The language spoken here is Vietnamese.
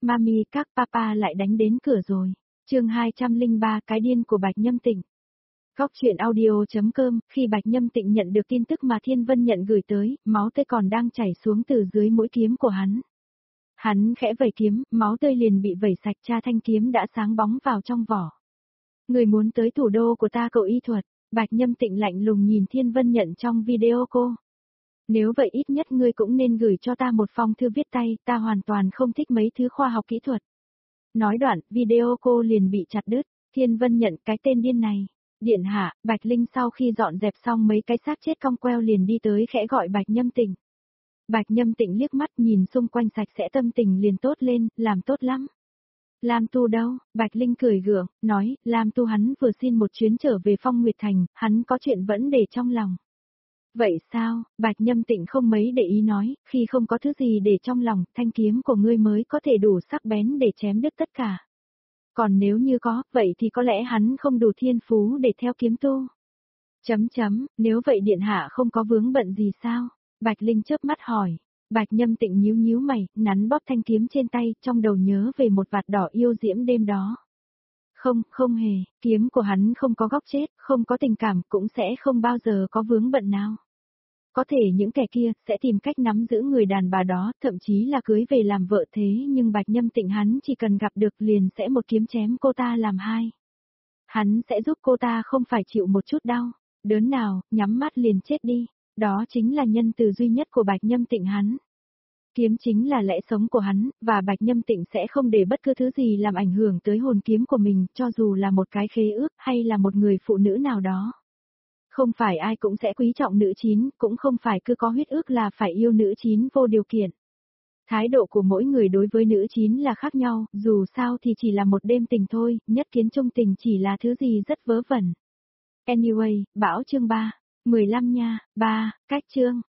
Mami, các papa lại đánh đến cửa rồi. Chương 203, cái điên của Bạch Nhâm Tịnh. Góc truyện audio.com, khi Bạch Nhâm Tịnh nhận được tin tức mà Thiên Vân nhận gửi tới, máu tươi còn đang chảy xuống từ dưới mũi kiếm của hắn. Hắn khẽ vẩy kiếm, máu tươi liền bị vẩy sạch, thanh kiếm đã sáng bóng vào trong vỏ. Người muốn tới thủ đô của ta cậu y thuật, Bạch Nhâm Tịnh lạnh lùng nhìn Thiên Vân nhận trong video cô. Nếu vậy ít nhất ngươi cũng nên gửi cho ta một phong thư viết tay, ta hoàn toàn không thích mấy thứ khoa học kỹ thuật. Nói đoạn, video cô liền bị chặt đứt. Thiên Vân nhận cái tên điên này. Điện hạ, Bạch Linh sau khi dọn dẹp xong mấy cái xác chết cong queo liền đi tới khẽ gọi Bạch Nhâm Tịnh. Bạch Nhâm Tịnh liếc mắt nhìn xung quanh sạch sẽ, tâm tình liền tốt lên, làm tốt lắm. Lam Tu đâu? Bạch Linh cười gượng, nói, Lam Tu hắn vừa xin một chuyến trở về Phong Nguyệt Thành, hắn có chuyện vẫn để trong lòng. Vậy sao? Bạch Nhâm Tịnh không mấy để ý nói, khi không có thứ gì để trong lòng, thanh kiếm của ngươi mới có thể đủ sắc bén để chém đứt tất cả. Còn nếu như có, vậy thì có lẽ hắn không đủ thiên phú để theo kiếm tu. Nếu vậy điện hạ không có vướng bận gì sao? Bạch Linh chớp mắt hỏi. Bạch Nhâm Tịnh nhíu nhíu mày, nắn bóp thanh kiếm trên tay, trong đầu nhớ về một vạt đỏ yêu diễm đêm đó. Không hề, kiếm của hắn không có góc chết, không có tình cảm, cũng sẽ không bao giờ có vướng bận nào. Có thể những kẻ kia sẽ tìm cách nắm giữ người đàn bà đó, thậm chí là cưới về làm vợ, thế nhưng Bạch Nhâm Tịnh hắn chỉ cần gặp được liền sẽ một kiếm chém cô ta làm hai. Hắn sẽ giúp cô ta không phải chịu một chút đau, đớn nào, nhắm mắt liền chết đi. Đó chính là nhân từ duy nhất của Bạch Nhâm Tịnh hắn. Kiếm chính là lẽ sống của hắn, và Bạch Nhâm Tịnh sẽ không để bất cứ thứ gì làm ảnh hưởng tới hồn kiếm của mình, cho dù là một cái khế ước hay là một người phụ nữ nào đó. Không phải ai cũng sẽ quý trọng nữ chín, cũng không phải cứ có huyết ước là phải yêu nữ chín vô điều kiện. Thái độ của mỗi người đối với nữ chín là khác nhau, dù sao thì chỉ là một đêm tình thôi, nhất kiến trung tình chỉ là thứ gì rất vớ vẩn. Anyway, Bão chương 3, 15 nha, 3, cách chương.